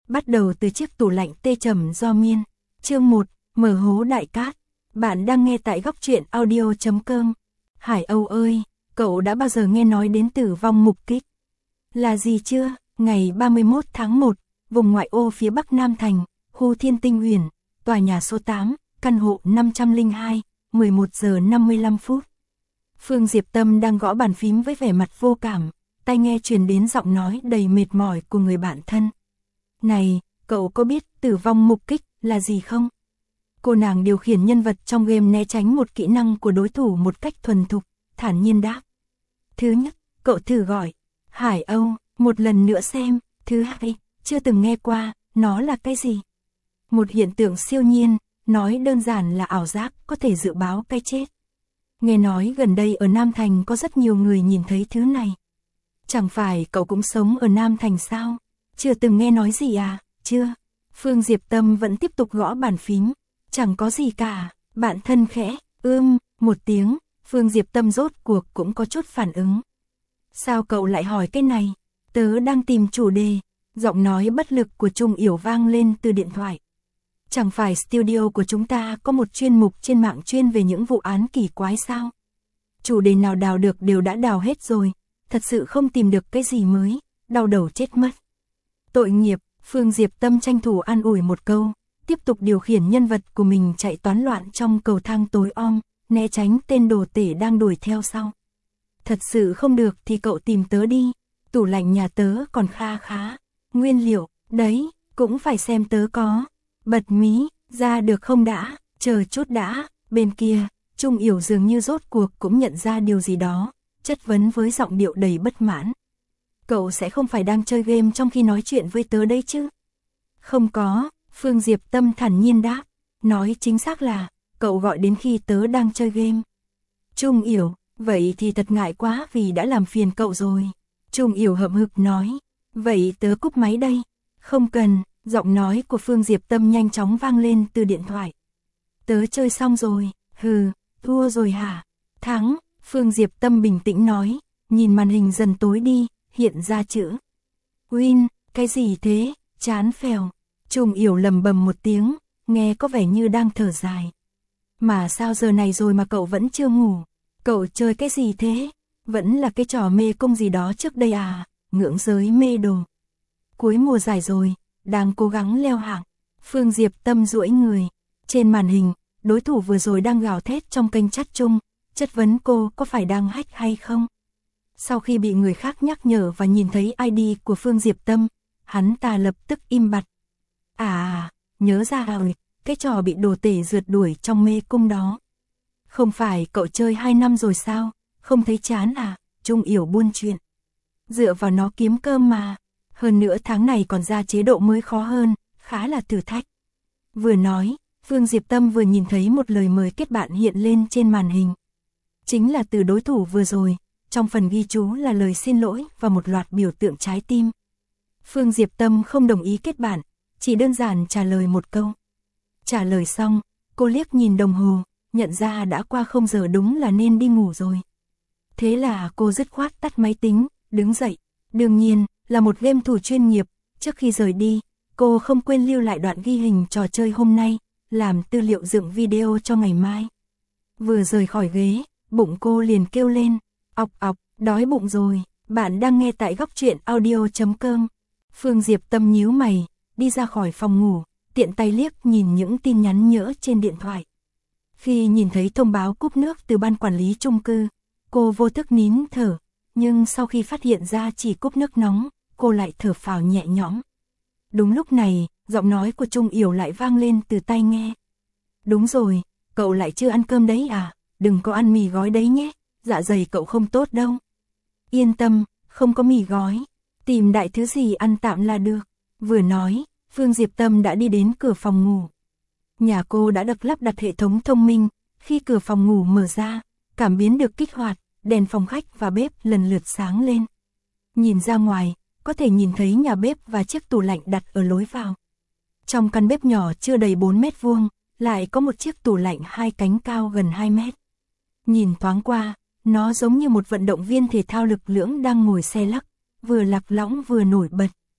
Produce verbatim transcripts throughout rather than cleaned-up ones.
bắt đầu từ chiếc tủ lạnh tê trầm do miên. Chương một, mở hố đại cát. Bạn đang nghe tại góc truyện audio chấm com. Hải Âu ơi, cậu đã bao giờ nghe nói đến tử vong mục kích? Là gì chưa? Ngày ba mươi mốt tháng một, vùng ngoại ô phía bắc Nam Thành, khu Thiên Tinh Huyền, tòa nhà số tám, căn hộ năm trăm lẻ hai, mười một giờ năm mươi lăm phút. Phương Diệp Tâm đang gõ bàn phím với vẻ mặt vô cảm, tai nghe truyền đến giọng nói đầy mệt mỏi của người bạn thân. Này, cậu có biết tử vong mục kích là gì không? Cô nàng điều khiển nhân vật trong game né tránh một kỹ năng của đối thủ một cách thuần thục, thản nhiên đáp. Thứ nhất, cậu thử gọi Hải Âu một lần nữa xem. Thứ hai, chưa từng nghe qua, nó là cái gì? Một hiện tượng siêu nhiên, nói đơn giản là ảo giác có thể dự báo cái chết. Nghe nói gần đây ở Nam Thành có rất nhiều người nhìn thấy thứ này. Chẳng phải cậu cũng sống ở Nam Thành sao? Chưa từng nghe nói gì à? Chưa. Phương Diệp Tâm vẫn tiếp tục gõ bàn phím. Chẳng có gì cả. Bạn thân khẽ, ưm, một tiếng. Phương Diệp Tâm rốt cuộc cũng có chút phản ứng. Sao cậu lại hỏi cái này? Tớ đang tìm chủ đề. Giọng nói bất lực của Trung Yểu vang lên từ điện thoại. Chẳng phải studio của chúng ta có một chuyên mục trên mạng chuyên về những vụ án kỳ quái sao? Chủ đề nào đào được đều đã đào hết rồi. Thật sự không tìm được cái gì mới. Đau đầu chết mất. Tội nghiệp, Phương Diệp Tâm tranh thủ an ủi một câu. Tiếp tục điều khiển nhân vật của mình chạy toán loạn trong cầu thang tối om, né tránh tên đồ tể đang đuổi theo sau. Thật sự không được thì cậu tìm tớ đi. Tủ lạnh nhà tớ còn kha khá. Nguyên liệu, đấy, cũng phải xem tớ có. Bật mí, ra được không đã, chờ chút đã. Bên kia, Trung Yểu dường như rốt cuộc cũng nhận ra điều gì đó, chất vấn với giọng điệu đầy bất mãn. Cậu sẽ không phải đang chơi game trong khi nói chuyện với tớ đấy chứ? Không có, Phương Diệp Tâm thản nhiên đáp. Nói chính xác là, cậu gọi đến khi tớ đang chơi game. Trung Yểu, vậy thì thật ngại quá vì đã làm phiền cậu rồi. Trung Yểu hậm hực nói. Vậy tớ cúp máy đây. Không cần, giọng nói của Phương Diệp Tâm nhanh chóng vang lên từ điện thoại. Tớ chơi xong rồi, hừ, thua rồi hả? Thắng, Phương Diệp Tâm bình tĩnh nói, nhìn màn hình dần tối đi, hiện ra chữ. Win, cái gì thế, chán phèo. Trung Yểu lầm bầm một tiếng, nghe có vẻ như đang thở dài. Mà sao giờ này rồi mà cậu vẫn chưa ngủ? Cậu chơi cái gì thế? Vẫn là cái trò mê cung gì đó trước đây à? Ngưỡng giới mê đồ. Cuối mùa giải rồi, đang cố gắng leo hạng. Phương Diệp Tâm duỗi người. Trên màn hình, đối thủ vừa rồi đang gào thét trong kênh chat chung, chất vấn cô có phải đang hack hay không. Sau khi bị người khác nhắc nhở và nhìn thấy i đê của Phương Diệp Tâm, hắn ta lập tức im bặt. À, nhớ ra rồi, cái trò bị đồ tể rượt đuổi trong mê cung đó. Không phải cậu chơi hai năm rồi sao, không thấy chán à? Trung Yểu buôn chuyện. Dựa vào nó kiếm cơm mà. Hơn nữa tháng này còn ra chế độ mới khó hơn, khá là thử thách. Vừa nói, Phương Diệp Tâm vừa nhìn thấy một lời mời kết bạn hiện lên trên màn hình. Chính là từ đối thủ vừa rồi, trong phần ghi chú là lời xin lỗi và một loạt biểu tượng trái tim. Phương Diệp Tâm không đồng ý kết bạn, chỉ đơn giản trả lời một câu. Trả lời xong, cô liếc nhìn đồng hồ, nhận ra đã qua không giờ đúng là nên đi ngủ rồi. Thế là cô dứt khoát tắt máy tính, đứng dậy. Đương nhiên, là một game thủ chuyên nghiệp, trước khi rời đi, cô không quên lưu lại đoạn ghi hình trò chơi hôm nay, làm tư liệu dựng video cho ngày mai. Vừa rời khỏi ghế, bụng cô liền kêu lên, ọc ọc, đói bụng rồi. Bạn đang nghe tại góc truyện audio chấm com. Phương Diệp Tâm nhíu mày, đi ra khỏi phòng ngủ, tiện tay liếc nhìn những tin nhắn nhỡ trên điện thoại. Khi nhìn thấy thông báo cúp nước từ ban quản lý chung cư, cô vô thức nín thở, nhưng sau khi phát hiện ra chỉ cúp nước nóng, cô lại thở phào nhẹ nhõm. Đúng lúc này, giọng nói của Trung Yểu lại vang lên từ tai nghe. Đúng rồi, cậu lại chưa ăn cơm đấy à? Đừng có ăn mì gói đấy nhé, dạ dày cậu không tốt đâu. Yên tâm, không có mì gói, tìm đại thứ gì ăn tạm là được. Vừa nói, Phương Diệp Tâm đã đi đến cửa phòng ngủ. Nhà cô đã được lắp đặt hệ thống thông minh, khi cửa phòng ngủ mở ra, cảm biến được kích hoạt, đèn phòng khách và bếp lần lượt sáng lên. Nhìn ra ngoài, có thể nhìn thấy nhà bếp và chiếc tủ lạnh đặt ở lối vào. Trong căn bếp nhỏ chưa đầy bốn mét vuông, lại có một chiếc tủ lạnh hai cánh cao gần hai mét. Nhìn thoáng qua, nó giống như một vận động viên thể thao lực lưỡng đang ngồi xe lắc, vừa lạc lõng vừa nổi bật.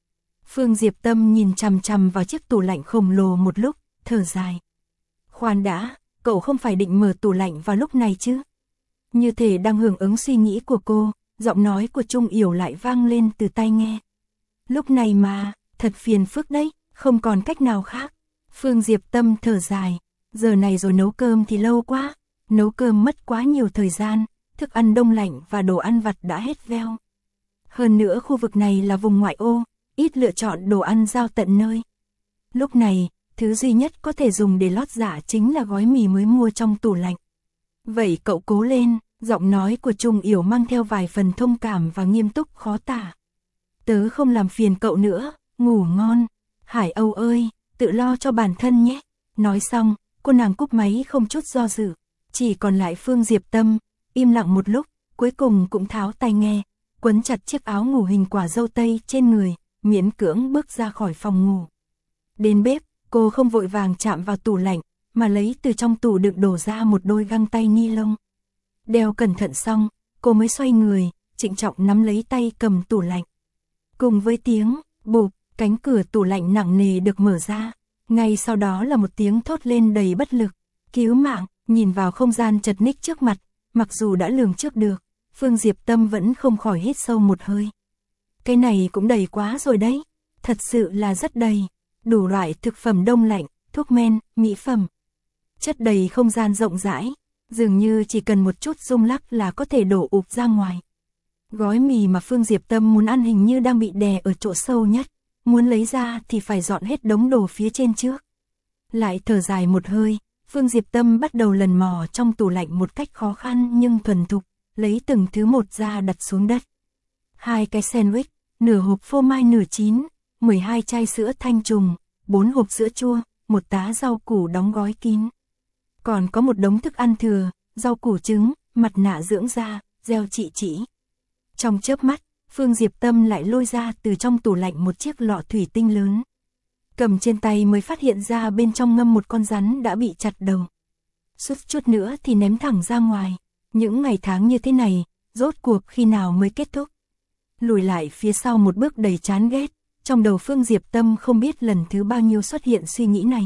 Phương Diệp Tâm nhìn chằm chằm vào chiếc tủ lạnh khổng lồ một lúc, thở dài. Khoan đã, cậu không phải định mở tủ lạnh vào lúc này chứ? Như thể đang hưởng ứng suy nghĩ của cô, giọng nói của Trung Yểu lại vang lên từ tai nghe. Lúc này mà, thật phiền phức đấy, không còn cách nào khác. Phương Diệp Tâm thở dài, giờ này rồi nấu cơm thì lâu quá, nấu cơm mất quá nhiều thời gian, thức ăn đông lạnh và đồ ăn vặt đã hết veo. Hơn nữa khu vực này là vùng ngoại ô, ít lựa chọn đồ ăn giao tận nơi. Lúc này, thứ duy nhất có thể dùng để lót dạ chính là gói mì mới mua trong tủ lạnh. Vậy cậu cố lên, giọng nói của Trung Yểu mang theo vài phần thông cảm và nghiêm túc khó tả. Tớ không làm phiền cậu nữa, ngủ ngon. Hải Âu ơi, tự lo cho bản thân nhé. Nói xong, cô nàng cúp máy không chút do dự. Chỉ còn lại Phương Diệp Tâm, im lặng một lúc, cuối cùng cũng tháo tai nghe, quấn chặt chiếc áo ngủ hình quả dâu tây trên người, miễn cưỡng bước ra khỏi phòng ngủ. Đến bếp, cô không vội vàng chạm vào tủ lạnh, mà lấy từ trong tủ đựng đổ ra một đôi găng tay ni lông. Đeo cẩn thận xong, cô mới xoay người, trịnh trọng nắm lấy tay cầm tủ lạnh. Cùng với tiếng bụp, cánh cửa tủ lạnh nặng nề được mở ra. Ngay sau đó là một tiếng thốt lên đầy bất lực. Cứu mạng, nhìn vào không gian chật ních trước mặt, mặc dù đã lường trước được, Phương Diệp Tâm vẫn không khỏi hít sâu một hơi. Cái này cũng đầy quá rồi đấy, thật sự là rất đầy. Đủ loại thực phẩm đông lạnh, thuốc men, mỹ phẩm. Chất đầy không gian rộng rãi, dường như chỉ cần một chút rung lắc là có thể đổ ụp ra ngoài. Gói mì mà Phương Diệp Tâm muốn ăn hình như đang bị đè ở chỗ sâu nhất, muốn lấy ra thì phải dọn hết đống đồ phía trên trước. Lại thở dài một hơi, Phương Diệp Tâm bắt đầu lần mò trong tủ lạnh một cách khó khăn nhưng thuần thục, lấy từng thứ một ra đặt xuống đất. Hai cái sandwich, nửa hộp phô mai nửa chín, mười hai chai sữa thanh trùng, bốn hộp sữa chua, một tá rau củ đóng gói kín. Còn có một đống thức ăn thừa, rau củ trứng, mặt nạ dưỡng da, gel trị chỉ. Trong chớp mắt, Phương Diệp Tâm lại lôi ra từ trong tủ lạnh một chiếc lọ thủy tinh lớn. Cầm trên tay mới phát hiện ra bên trong ngâm một con rắn đã bị chặt đầu. Suốt chút nữa thì ném thẳng ra ngoài. Những ngày tháng như thế này, rốt cuộc khi nào mới kết thúc? Lùi lại phía sau một bước đầy chán ghét, trong đầu Phương Diệp Tâm không biết lần thứ bao nhiêu xuất hiện suy nghĩ này.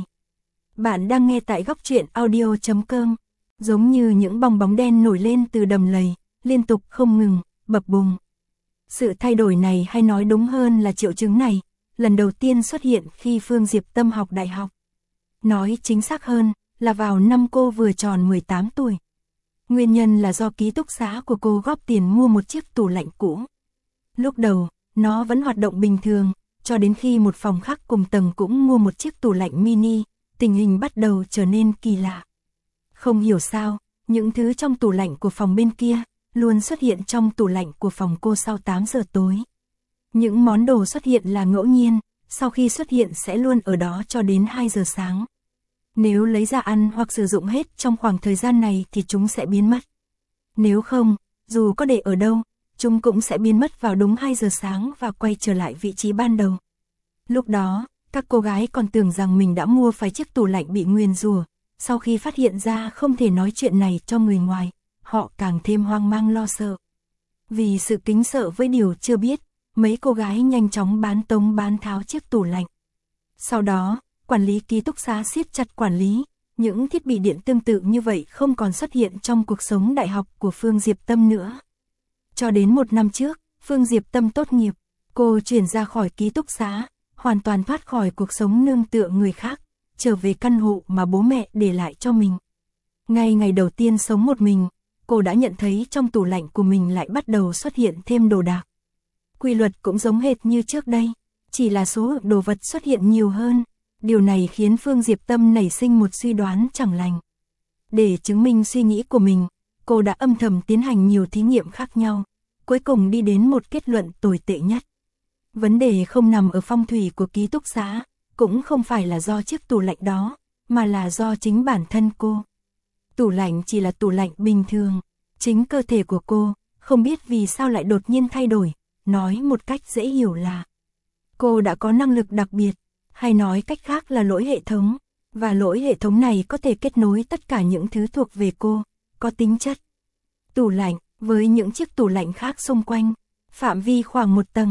Bạn đang nghe tại góc truyện audio chấm com. Giống như những bong bóng đen nổi lên từ đầm lầy, liên tục không ngừng, bập bùng. Sự thay đổi này hay nói đúng hơn là triệu chứng này, lần đầu tiên xuất hiện khi Phương Diệp Tâm học đại học. Nói chính xác hơn, là vào năm cô vừa tròn mười tám tuổi. Nguyên nhân là do ký túc xá của cô góp tiền mua một chiếc tủ lạnh cũ. Lúc đầu, nó vẫn hoạt động bình thường, cho đến khi một phòng khác cùng tầng cũng mua một chiếc tủ lạnh mini, tình hình bắt đầu trở nên kỳ lạ. Không hiểu sao, những thứ trong tủ lạnh của phòng bên kia luôn xuất hiện trong tủ lạnh của phòng cô sau tám giờ tối. Những món đồ xuất hiện là ngẫu nhiên, sau khi xuất hiện sẽ luôn ở đó cho đến hai giờ sáng. Nếu lấy ra ăn hoặc sử dụng hết trong khoảng thời gian này thì chúng sẽ biến mất. Nếu không, dù có để ở đâu, chúng cũng sẽ biến mất vào đúng hai giờ sáng và quay trở lại vị trí ban đầu. Lúc đó, các cô gái còn tưởng rằng mình đã mua phải chiếc tủ lạnh bị nguyền rủa. Sau khi phát hiện ra không thể nói chuyện này cho người ngoài, họ càng thêm hoang mang lo sợ. Vì sự kính sợ với điều chưa biết, mấy cô gái nhanh chóng bán tống bán tháo chiếc tủ lạnh. Sau đó, quản lý ký túc xá siết chặt quản lý, những thiết bị điện tương tự như vậy không còn xuất hiện trong cuộc sống đại học của Phương Diệp Tâm nữa. Cho đến một năm trước, Phương Diệp Tâm tốt nghiệp, cô chuyển ra khỏi ký túc xá, hoàn toàn thoát khỏi cuộc sống nương tựa người khác, trở về căn hộ mà bố mẹ để lại cho mình. Ngay ngày đầu tiên sống một mình, cô đã nhận thấy trong tủ lạnh của mình lại bắt đầu xuất hiện thêm đồ đạc. Quy luật cũng giống hệt như trước đây, chỉ là số lượng đồ vật xuất hiện nhiều hơn. Điều này khiến Phương Diệp Tâm nảy sinh một suy đoán chẳng lành. Để chứng minh suy nghĩ của mình, cô đã âm thầm tiến hành nhiều thí nghiệm khác nhau, cuối cùng đi đến một kết luận tồi tệ nhất. Vấn đề không nằm ở phong thủy của ký túc xá, cũng không phải là do chiếc tủ lạnh đó, mà là do chính bản thân cô. Tủ lạnh chỉ là tủ lạnh bình thường, chính cơ thể của cô, không biết vì sao lại đột nhiên thay đổi, nói một cách dễ hiểu là cô đã có năng lực đặc biệt, hay nói cách khác là lỗi hệ thống, và lỗi hệ thống này có thể kết nối tất cả những thứ thuộc về cô, có tính chất. Tủ lạnh, với những chiếc tủ lạnh khác xung quanh, phạm vi khoảng một tầng,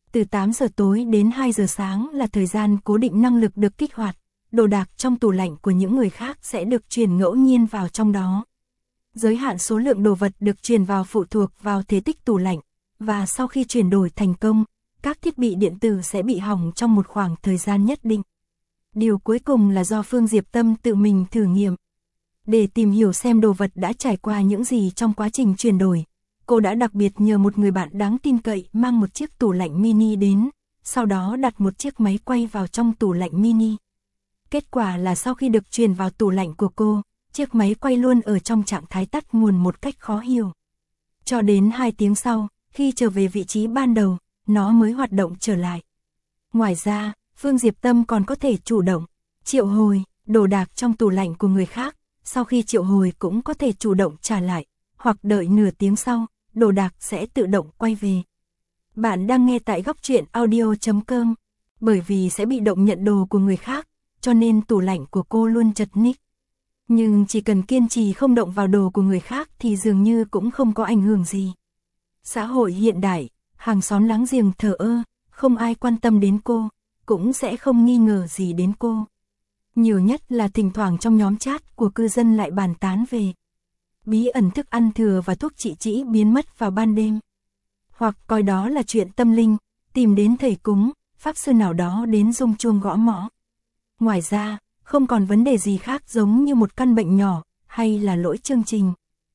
Từ tám giờ tối đến hai giờ sáng là thời gian cố định năng lực được kích hoạt, đồ đạc trong tủ lạnh của những người khác sẽ được truyền ngẫu nhiên vào trong đó. Giới hạn số lượng đồ vật được truyền vào phụ thuộc vào thể tích tủ lạnh, và sau khi chuyển đổi thành công, các thiết bị điện tử sẽ bị hỏng trong một khoảng thời gian nhất định. Điều cuối cùng là do Phương Diệp Tâm tự mình thử nghiệm. Để tìm hiểu xem đồ vật đã trải qua những gì trong quá trình chuyển đổi, cô đã đặc biệt nhờ một người bạn đáng tin cậy mang một chiếc tủ lạnh mini đến, sau đó đặt một chiếc máy quay vào trong tủ lạnh mini. Kết quả là sau khi được truyền vào tủ lạnh của cô, chiếc máy quay luôn ở trong trạng thái tắt nguồn một cách khó hiểu. Cho đến hai tiếng sau, khi trở về vị trí ban đầu, nó mới hoạt động trở lại. Ngoài ra, Phương Diệp Tâm còn có thể chủ động triệu hồi đồ đạc trong tủ lạnh của người khác, sau khi triệu hồi cũng có thể chủ động trả lại, hoặc đợi nửa tiếng sau, đồ đạc sẽ tự động quay về. Bạn đang nghe tại góc truyện audio chấm com. Bởi vì sẽ bị động nhận đồ của người khác, cho nên tủ lạnh của cô luôn chật ních. Nhưng chỉ cần kiên trì không động vào đồ của người khác thì dường như cũng không có ảnh hưởng gì. Xã hội hiện đại, hàng xóm láng giềng thờ ơ, không ai quan tâm đến cô, cũng sẽ không nghi ngờ gì đến cô. Nhiều nhất là thỉnh thoảng trong nhóm chat của cư dân lại bàn tán về bí ẩn thức ăn thừa và thuốc trị trĩ biến mất vào ban đêm. Hoặc coi đó là chuyện tâm linh, tìm đến thầy cúng, pháp sư nào đó đến rung chuông gõ mõ. Ngoài ra, không còn vấn đề gì khác giống như một căn bệnh nhỏ, hay là lỗi chương trình.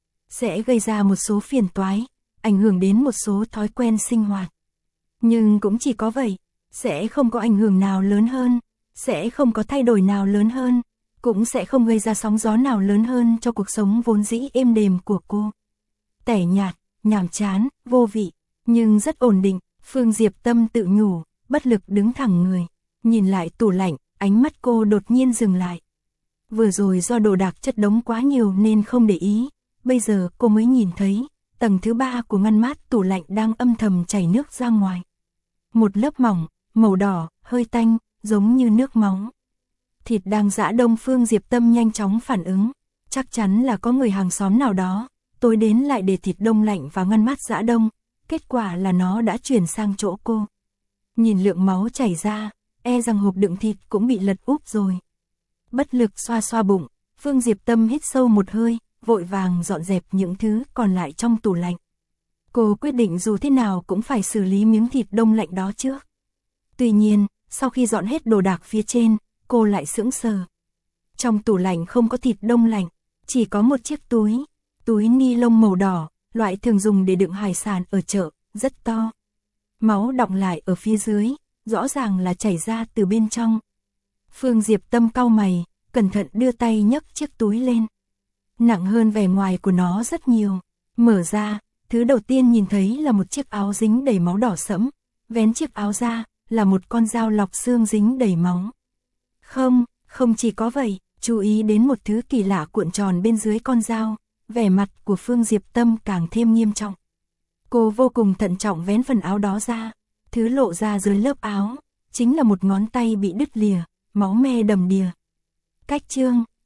Sẽ gây ra một số phiền toái, ảnh hưởng đến một số thói quen sinh hoạt. Nhưng cũng chỉ có vậy, sẽ không có ảnh hưởng nào lớn hơn, sẽ không có thay đổi nào lớn hơn, cũng sẽ không gây ra sóng gió nào lớn hơn cho cuộc sống vốn dĩ êm đềm của cô. Tẻ nhạt, nhàm chán, vô vị, nhưng rất ổn định, Phương Diệp Tâm tự nhủ, bất lực đứng thẳng người, nhìn lại tủ lạnh, ánh mắt cô đột nhiên dừng lại. Vừa rồi do đồ đạc chất đống quá nhiều nên không để ý, bây giờ cô mới nhìn thấy, tầng thứ ba của ngăn mát tủ lạnh đang âm thầm chảy nước ra ngoài. Một lớp mỏng, màu đỏ, hơi tanh, giống như nước máu. Thịt đang giã đông. Phương Diệp Tâm nhanh chóng phản ứng, chắc chắn là có người hàng xóm nào đó, tối đến lại để thịt đông lạnh vào ngăn mát giã đông, kết quả là nó đã chuyển sang chỗ cô. Nhìn lượng máu chảy ra, e rằng hộp đựng thịt cũng bị lật úp rồi. Bất lực xoa xoa bụng, Phương Diệp Tâm hít sâu một hơi, vội vàng dọn dẹp những thứ còn lại trong tủ lạnh. Cô quyết định dù thế nào cũng phải xử lý miếng thịt đông lạnh đó trước. Tuy nhiên, sau khi dọn hết đồ đạc phía trên, cô lại sững sờ. Trong tủ lạnh không có thịt đông lạnh, chỉ có một chiếc túi, túi ni lông màu đỏ, loại thường dùng để đựng hải sản ở chợ, rất to. Máu đọng lại ở phía dưới, rõ ràng là chảy ra từ bên trong. Phương Diệp Tâm cau mày, cẩn thận đưa tay nhấc chiếc túi lên. Nặng hơn vẻ ngoài của nó rất nhiều. Mở ra, thứ đầu tiên nhìn thấy là một chiếc áo dính đầy máu đỏ sẫm. Vén chiếc áo ra, là một con dao lọc xương dính đầy máu. Không, không chỉ có vậy, chú ý đến một thứ kỳ lạ cuộn tròn bên dưới con dao, vẻ mặt của Phương Diệp Tâm càng thêm nghiêm trọng. Cô vô cùng thận trọng vén phần áo đó ra, thứ lộ ra dưới lớp áo, chính là một ngón tay bị đứt lìa, máu me đầm đìa. Cách chương,